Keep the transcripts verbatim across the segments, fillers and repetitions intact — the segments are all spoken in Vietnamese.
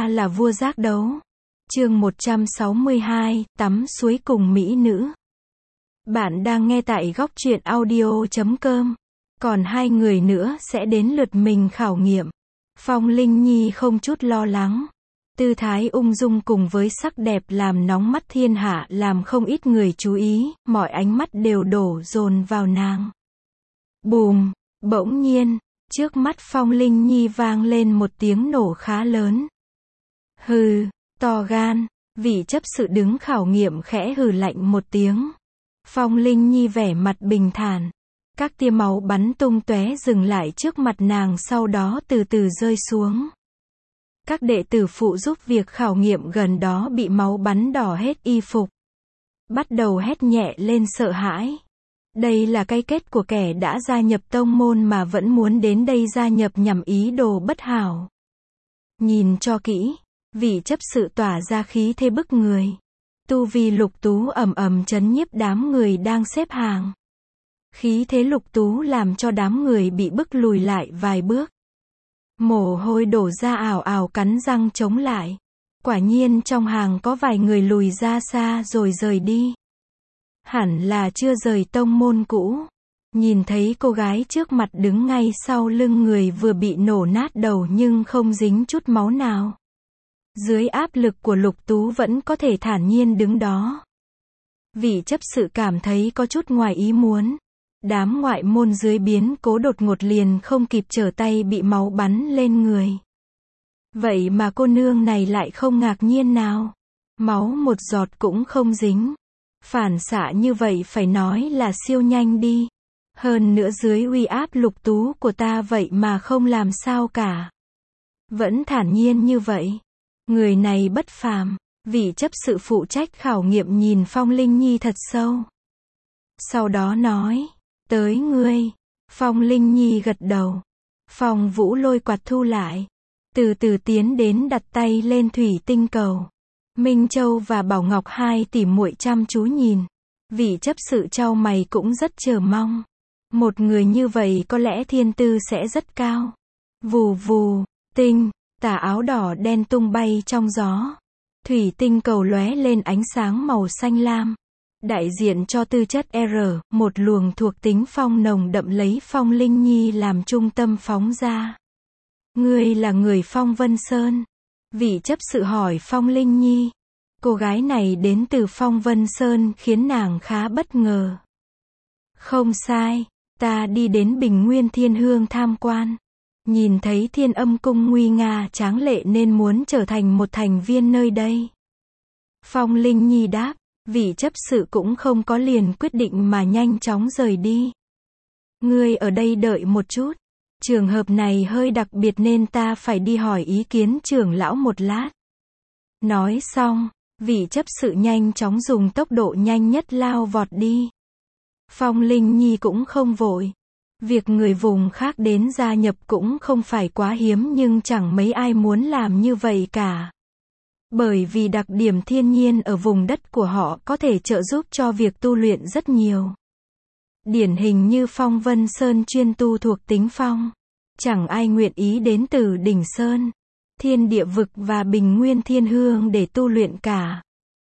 ta là vua giác đấu. Chương một trăm sáu mươi hai, tắm suối cùng mỹ nữ. Bạn đang nghe tại góc truyện audio chấm com. Còn hai người nữa sẽ đến lượt mình khảo nghiệm. Phong Linh Nhi không chút lo lắng. Tư thái ung dung cùng với sắc đẹp làm nóng mắt thiên hạ, làm không ít người chú ý, mọi ánh mắt đều đổ dồn vào nàng. Bùm, bỗng nhiên, trước mắt Phong Linh Nhi vang lên một tiếng nổ khá lớn. Hừ, to gan, vị chấp sự đứng khảo nghiệm khẽ hừ lạnh một tiếng. Phong Linh Nhi vẻ mặt bình thản. Các tia máu bắn tung tóe dừng lại trước mặt nàng, sau đó từ từ rơi xuống. Các đệ tử phụ giúp việc khảo nghiệm gần đó bị máu bắn đỏ hết y phục. Bắt đầu hét nhẹ lên sợ hãi. Đây là cái kết của kẻ đã gia nhập tông môn mà vẫn muốn đến đây gia nhập nhằm ý đồ bất hảo. Nhìn cho kỹ, vị chấp sự tỏa ra khí thế bức người. Tu vi Lục Tú ầm ầm chấn nhiếp đám người đang xếp hàng. Khí thế Lục Tú làm cho đám người bị bức lùi lại vài bước. Mồ hôi đổ ra ảo ảo cắn răng chống lại. Quả nhiên trong hàng có vài người lùi ra xa rồi rời đi. Hẳn là chưa rời tông môn cũ. Nhìn thấy cô gái trước mặt đứng ngay sau lưng người vừa bị nổ nát đầu nhưng không dính chút máu nào. Dưới áp lực của Lục Tú vẫn có thể thản nhiên đứng đó. Vị chấp sự cảm thấy có chút ngoài ý muốn. Đám ngoại môn dưới biến cố đột ngột liền không kịp trở tay bị máu bắn lên người. Vậy mà cô nương này lại không ngạc nhiên nào. Máu một giọt cũng không dính. Phản xạ như vậy phải nói là siêu nhanh đi. Hơn nữa dưới uy áp Lục Tú của ta vậy mà không làm sao cả. Vẫn thản nhiên như vậy. Người này bất phàm. Vị chấp sự phụ trách khảo nghiệm nhìn Phong Linh Nhi thật sâu. Sau đó nói, tới ngươi. Phong Linh Nhi gật đầu. Phong Vũ lôi quạt thu lại. Từ từ tiến đến đặt tay lên thủy tinh cầu. Minh Châu và Bảo Ngọc hai tỷ muội chăm chú nhìn. Vị chấp sự chau mày cũng rất chờ mong. Một người như vậy có lẽ thiên tư sẽ rất cao. Vù vù, tinh, tà áo đỏ đen tung bay trong gió. Thủy tinh cầu lóe lên ánh sáng màu xanh lam. Đại diện cho tư chất R, một luồng thuộc tính phong nồng đậm lấy Phong Linh Nhi làm trung tâm phóng ra. Ngươi là người Phong Vân Sơn. Vị chấp sự hỏi Phong Linh Nhi. Cô gái này đến từ Phong Vân Sơn khiến nàng khá bất ngờ. Không sai, ta đi đến Bình Nguyên Thiên Hương tham quan. Nhìn thấy Thiên Âm Cung nguy nga tráng lệ nên muốn trở thành một thành viên nơi đây. Phong Linh Nhi đáp, vị chấp sự cũng không có liền quyết định mà nhanh chóng rời đi. Ngươi ở đây đợi một chút. Trường hợp này hơi đặc biệt nên ta phải đi hỏi ý kiến trưởng lão một lát. Nói xong, vị chấp sự nhanh chóng dùng tốc độ nhanh nhất lao vọt đi. Phong Linh Nhi cũng không vội. Việc người vùng khác đến gia nhập cũng không phải quá hiếm nhưng chẳng mấy ai muốn làm như vậy cả. Bởi vì đặc điểm thiên nhiên ở vùng đất của họ có thể trợ giúp cho việc tu luyện rất nhiều. Điển hình như Phong Vân Sơn chuyên tu thuộc tính phong. Chẳng ai nguyện ý đến từ đỉnh Sơn, Thiên Địa Vực và Bình Nguyên Thiên Hương để tu luyện cả.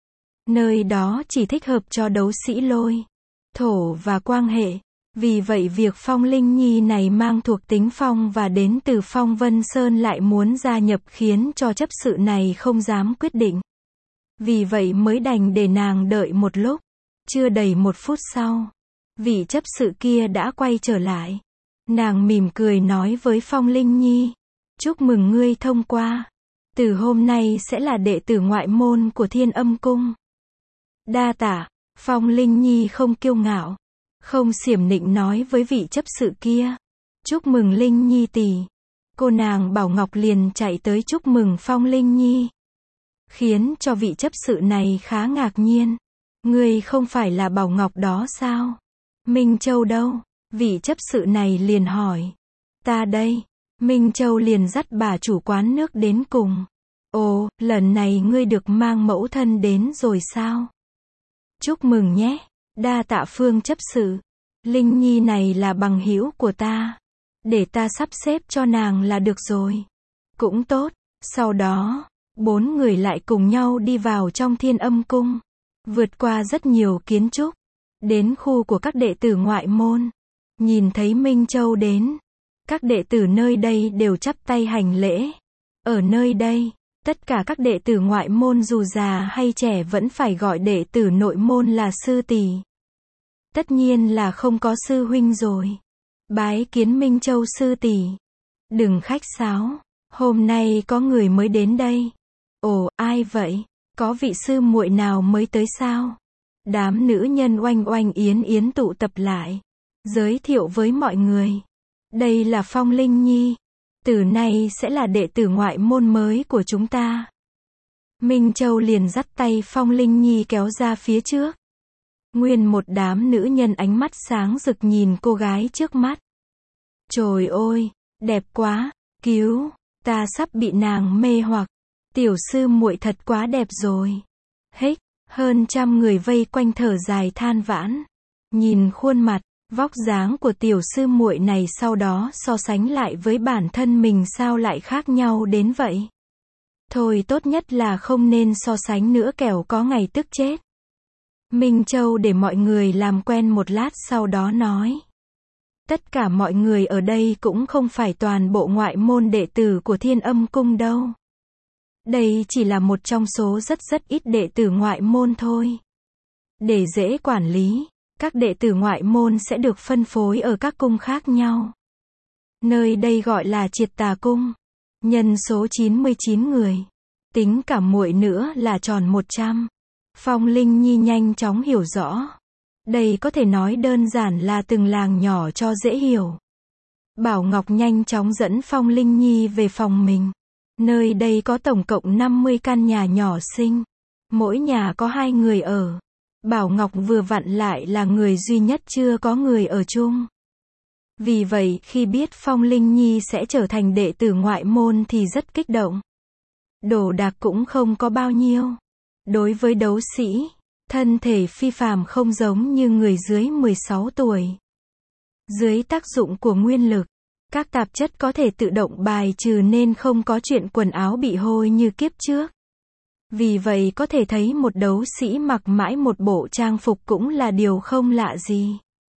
Nơi đó chỉ thích hợp cho đấu sĩ lôi, thổ và quang hệ. Vì vậy việc Phong Linh Nhi này mang thuộc tính phong và đến từ Phong Vân Sơn lại muốn gia nhập khiến cho chấp sự này không dám quyết định. Vì vậy mới đành để nàng đợi một lúc. Chưa đầy một phút sau, vị chấp sự kia đã quay trở lại. Nàng mỉm cười nói với Phong Linh Nhi. Chúc mừng ngươi thông qua. Từ hôm nay sẽ là đệ tử ngoại môn của Thiên Âm Cung. Đa tạ. Phong Linh Nhi không kiêu ngạo, không xiểm nịnh nói với vị chấp sự kia. Chúc mừng Linh Nhi tỷ. Cô nàng Bảo Ngọc liền chạy tới chúc mừng Phong Linh Nhi. Khiến cho vị chấp sự này khá ngạc nhiên. Ngươi không phải là Bảo Ngọc đó sao? Minh Châu đâu? Vị chấp sự này liền hỏi. Ta đây. Minh Châu liền dắt bà chủ quán nước đến cùng. Ồ, lần này ngươi được mang mẫu thân đến rồi sao? Chúc mừng nhé. Đa tạ Phương chấp sự. Linh Nhi này là bằng hữu của ta. Để ta sắp xếp cho nàng là được rồi. Cũng tốt. Sau đó, Bốn người lại cùng nhau đi vào trong Thiên Âm Cung, vượt qua rất nhiều kiến trúc, đến khu của các đệ tử ngoại môn. Nhìn thấy Minh Châu đến, các đệ tử nơi đây đều chắp tay hành lễ. Ở nơi đây, tất cả các đệ tử ngoại môn dù già hay trẻ vẫn phải gọi đệ tử nội môn là sư tỷ. Tất nhiên là không có sư huynh rồi. Bái kiến Minh Châu sư tỷ. Đừng khách sáo, hôm nay có người mới đến đây. Ồ, ai vậy? Có vị sư muội nào mới tới sao? Đám nữ nhân oanh oanh yến yến tụ tập lại, giới thiệu với mọi người. Đây là Phong Linh Nhi. Từ nay sẽ là đệ tử ngoại môn mới của chúng ta. Minh Châu liền dắt tay Phong Linh Nhi kéo ra phía trước. Nguyên một đám nữ nhân ánh mắt sáng rực nhìn cô gái trước mắt. Trời ơi, đẹp quá, cứu, ta sắp bị nàng mê hoặc. Tiểu sư muội thật quá đẹp rồi. Hích, hơn trăm người vây quanh thở dài than vãn. Nhìn khuôn mặt, vóc dáng của tiểu sư muội này sau đó so sánh lại với bản thân mình sao lại khác nhau đến vậy. Thôi tốt nhất là không nên so sánh nữa kẻo có ngày tức chết. Minh Châu để mọi người làm quen một lát sau đó nói. Tất cả mọi người ở đây cũng không phải toàn bộ ngoại môn đệ tử của Thiên Âm Cung đâu. Đây chỉ là một trong số rất rất ít đệ tử ngoại môn thôi. Để dễ quản lý, các đệ tử ngoại môn sẽ được phân phối ở các cung khác nhau. Nơi đây gọi là Triệt Tà Cung. Nhân số chín mươi chín người. Tính cả muội nữa là tròn một trăm. Phong Linh Nhi nhanh chóng hiểu rõ. Đây có thể nói đơn giản là từng làng nhỏ cho dễ hiểu. Bảo Ngọc nhanh chóng dẫn Phong Linh Nhi về phòng mình. Nơi đây có tổng cộng năm mươi căn nhà nhỏ xinh. Mỗi nhà có hai người ở. Bảo Ngọc vừa vặn lại là người duy nhất chưa có người ở chung. Vì vậy, khi biết Phong Linh Nhi sẽ trở thành đệ tử ngoại môn thì rất kích động. Đồ đạc cũng không có bao nhiêu. Đối với đấu sĩ, thân thể phi phàm không giống như người dưới mười sáu tuổi. Dưới tác dụng của nguyên lực, các tạp chất có thể tự động bài trừ nên không có chuyện quần áo bị hôi như kiếp trước. Vì vậy có thể thấy một đấu sĩ mặc mãi một bộ trang phục cũng là điều không lạ gì.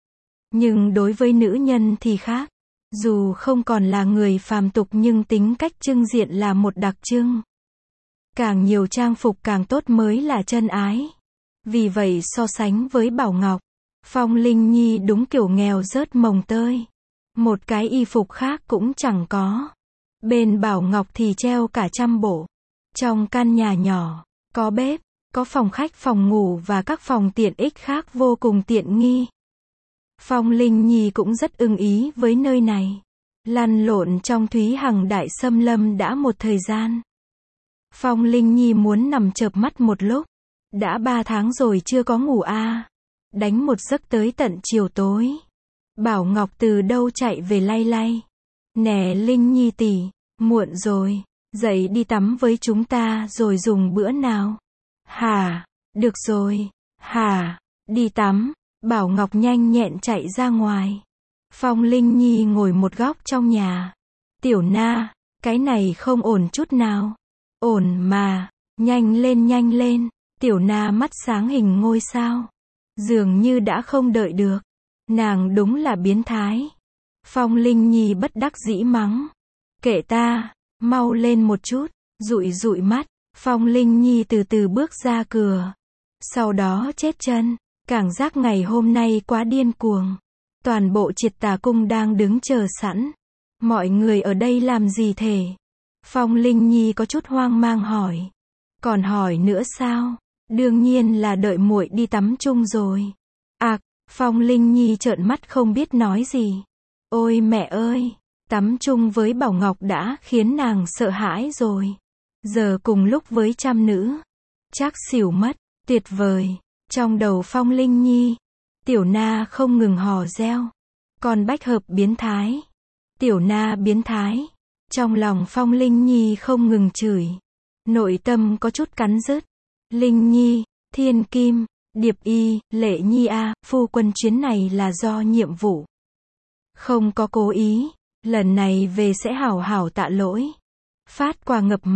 Nhưng đối với nữ nhân thì khác. Dù không còn là người phàm tục nhưng tính cách trưng diện là một đặc trưng. Càng nhiều trang phục càng tốt mới là chân ái. Vì vậy so sánh với Bảo Ngọc, Phong Linh Nhi đúng kiểu nghèo rớt mồng tơi. Một cái y phục khác cũng chẳng có. Bên Bảo Ngọc thì treo cả trăm bộ. Trong căn nhà nhỏ, có bếp, có phòng khách phòng ngủ và các phòng tiện ích khác vô cùng tiện nghi. Phong Linh Nhi cũng rất ưng ý với nơi này. Lăn lộn trong Thúy Hằng Đại Xâm Lâm đã một thời gian. Phong Linh Nhi muốn nằm chợp mắt một lúc. Đã ba tháng rồi chưa có ngủ a à. Đánh một giấc tới tận chiều tối. Bảo Ngọc từ đâu chạy về lay lay. Nè Linh Nhi tỷ, muộn rồi, dậy đi tắm với chúng ta rồi dùng bữa nào. Hả, được rồi, hả, đi tắm. Bảo Ngọc nhanh nhẹn chạy ra ngoài. Phong Linh Nhi ngồi một góc trong nhà. Tiểu Na, cái này không ổn chút nào. Ổn mà, nhanh lên nhanh lên. Tiểu Na mắt sáng hình ngôi sao. Dường như đã không đợi được. Nàng đúng là biến thái. Phong Linh Nhi bất đắc dĩ mắng. Kệ ta, mau lên một chút. Dụi dụi mắt. Phong Linh Nhi từ từ bước ra cửa. Sau đó chết chân. Cảm giác ngày hôm nay quá điên cuồng. Toàn bộ Triệt Tà Cung đang đứng chờ sẵn. Mọi người ở đây làm gì thể? Phong Linh Nhi có chút hoang mang hỏi. Còn hỏi nữa sao? Đương nhiên là đợi muội đi tắm chung rồi. À, Phong Linh Nhi trợn mắt không biết nói gì. Ôi mẹ ơi, tắm chung với Bảo Ngọc đã khiến nàng sợ hãi rồi. Giờ cùng lúc với trăm nữ. Chắc xỉu mất, tuyệt vời. Trong đầu Phong Linh Nhi, Tiểu Na không ngừng hò reo. Còn bách hợp biến thái. Tiểu Na biến thái. Trong lòng Phong Linh Nhi không ngừng chửi. Nội tâm có chút cắn rứt. Linh Nhi, Thiên Kim, Điệp Y, Lệ Nhi a, phu quân chuyến này là do nhiệm vụ. Không có cố ý, lần này về sẽ hảo hảo tạ lỗi. Phát quà ngập mặt,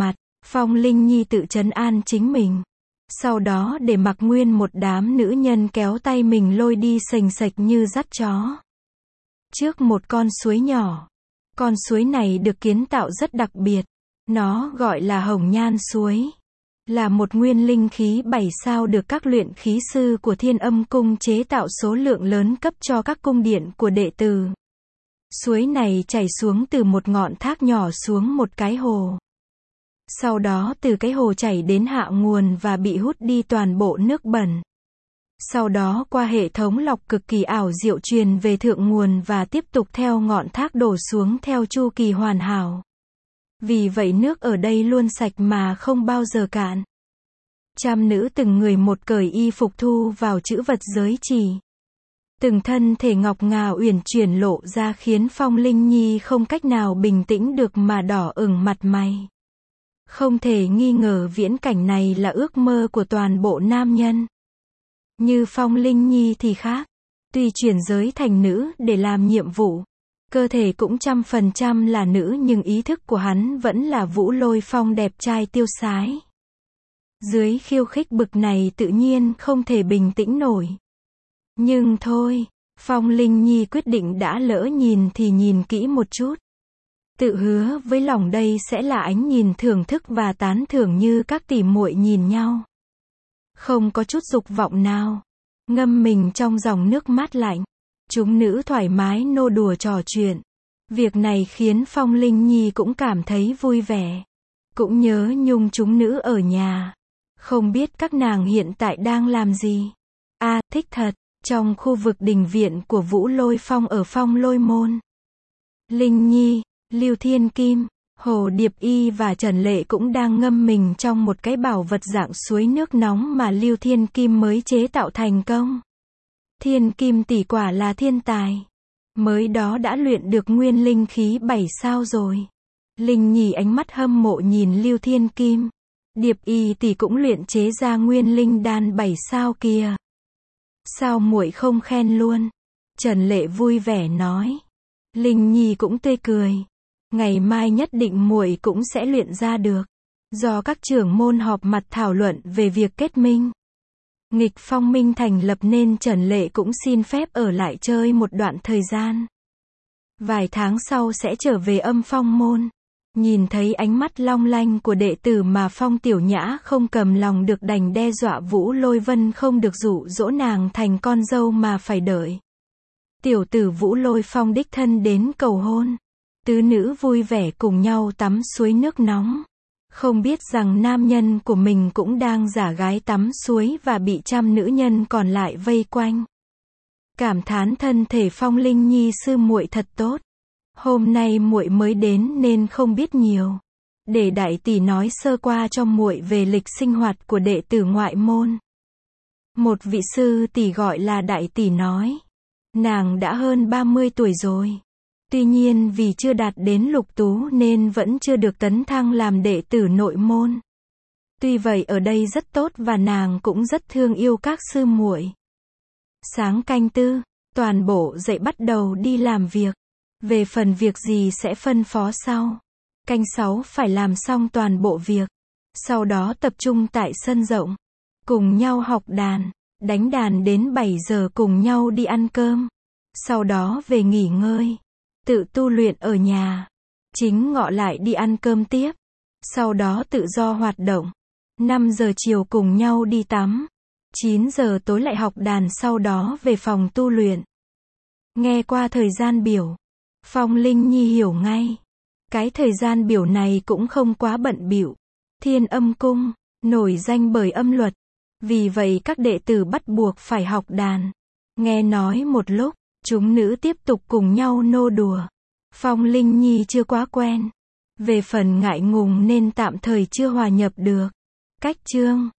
Phong Linh Nhi tự trấn an chính mình. Sau đó để mặc nguyên một đám nữ nhân kéo tay mình lôi đi sềnh sệch như dắt chó. Trước một con suối nhỏ. Con suối này được kiến tạo rất đặc biệt. Nó gọi là Hồng Nhan suối. Là một nguyên linh khí bảy sao được các luyện khí sư của Thiên Âm Cung chế tạo số lượng lớn cấp cho các cung điện của đệ tử. Suối này chảy xuống từ một ngọn thác nhỏ xuống một cái hồ. Sau đó từ cái hồ chảy đến hạ nguồn và bị hút đi toàn bộ nước bẩn. Sau đó qua hệ thống lọc cực kỳ ảo diệu truyền về thượng nguồn và tiếp tục theo ngọn thác đổ xuống theo chu kỳ hoàn hảo. Vì vậy nước ở đây luôn sạch mà không bao giờ cạn. Trăm nữ từng người một cởi y phục thu vào chữ vật giới chỉ. Từng thân thể ngọc ngà uyển chuyển lộ ra khiến Phong Linh Nhi không cách nào bình tĩnh được mà đỏ ửng mặt mày. Không thể nghi ngờ viễn cảnh này là ước mơ của toàn bộ nam nhân. Như Phong Linh Nhi thì khác. Tuy chuyển giới thành nữ để làm nhiệm vụ, cơ thể cũng trăm phần trăm là nữ nhưng ý thức của hắn vẫn là Vũ Lôi Phong đẹp trai tiêu sái. Dưới khiêu khích bực này tự nhiên không thể bình tĩnh nổi. Nhưng thôi, Phong Linh Nhi quyết định đã lỡ nhìn thì nhìn kỹ một chút. Tự hứa với lòng đây sẽ là ánh nhìn thưởng thức và tán thưởng như các tỷ muội nhìn nhau. Không có chút dục vọng nào. Ngâm mình trong dòng nước mát lạnh. Chúng nữ thoải mái nô đùa trò chuyện. Việc này khiến Phong Linh Nhi cũng cảm thấy vui vẻ. Cũng nhớ nhung chúng nữ ở nhà. Không biết các nàng hiện tại đang làm gì. A, à, thích thật. Trong khu vực đình viện của Vũ Lôi Phong ở Phong Lôi Môn. Linh Nhi, Lưu Thiên Kim, Hồ Điệp Y và Trần Lệ cũng đang ngâm mình trong một cái bảo vật dạng suối nước nóng mà Lưu Thiên Kim mới chế tạo thành công. Thiên Kim tỷ quả là thiên tài. Mới đó đã luyện được nguyên linh khí bảy sao rồi. Linh Nhi ánh mắt hâm mộ nhìn Lưu Thiên Kim. Điệp Y tỷ cũng luyện chế ra nguyên linh đan bảy sao kìa. Sao muội không khen luôn? Trần Lệ vui vẻ nói. Linh Nhi cũng tươi cười. Ngày mai nhất định muội cũng sẽ luyện ra được. Do các trưởng môn họp mặt thảo luận về việc kết minh. Nghịch Phong Minh thành lập nên Trần Lệ cũng xin phép ở lại chơi một đoạn thời gian. Vài tháng sau sẽ trở về Âm Phong môn. Nhìn thấy ánh mắt long lanh của đệ tử mà Phong Tiểu Nhã không cầm lòng được đành đe dọa Vũ Lôi Vân không được dụ dỗ nàng thành con dâu mà phải đợi. Tiểu tử Vũ Lôi Phong đích thân đến cầu hôn. Tứ nữ vui vẻ cùng nhau tắm suối nước nóng. Không biết rằng nam nhân của mình cũng đang giả gái tắm suối và bị trăm nữ nhân còn lại vây quanh. Cảm thán thân thể Phong Linh Nhi sư muội thật tốt. Hôm nay muội mới đến nên không biết nhiều. Để đại tỷ nói sơ qua cho muội về lịch sinh hoạt của đệ tử ngoại môn. Một vị sư tỷ gọi là đại tỷ nói. Nàng đã hơn ba mươi tuổi rồi. Tuy nhiên vì chưa đạt đến lục tú nên vẫn chưa được tấn thăng làm đệ tử nội môn. Tuy vậy ở đây rất tốt và nàng cũng rất thương yêu các sư muội. Sáng canh tư, toàn bộ dậy bắt đầu đi làm việc. Về phần việc gì sẽ phân phó sau. Canh sáu phải làm xong toàn bộ việc. Sau đó tập trung tại sân rộng. Cùng nhau học đàn, đánh đàn đến bảy giờ cùng nhau đi ăn cơm. Sau đó về nghỉ ngơi. Tự tu luyện ở nhà. Chính ngọ lại đi ăn cơm tiếp. Sau đó tự do hoạt động. năm giờ chiều cùng nhau đi tắm. chín giờ tối lại học đàn sau đó về phòng tu luyện. Nghe qua thời gian biểu. Phong Linh Nhi hiểu ngay. Cái thời gian biểu này cũng không quá bận bịu. Thiên Âm Cung, nổi danh bởi âm luật. Vì vậy các đệ tử bắt buộc phải học đàn. Nghe nói một lúc, chúng nữ tiếp tục cùng nhau nô đùa. Phong Linh Nhi chưa quá quen. Về phần ngại ngùng nên tạm thời chưa hòa nhập được. Cách chương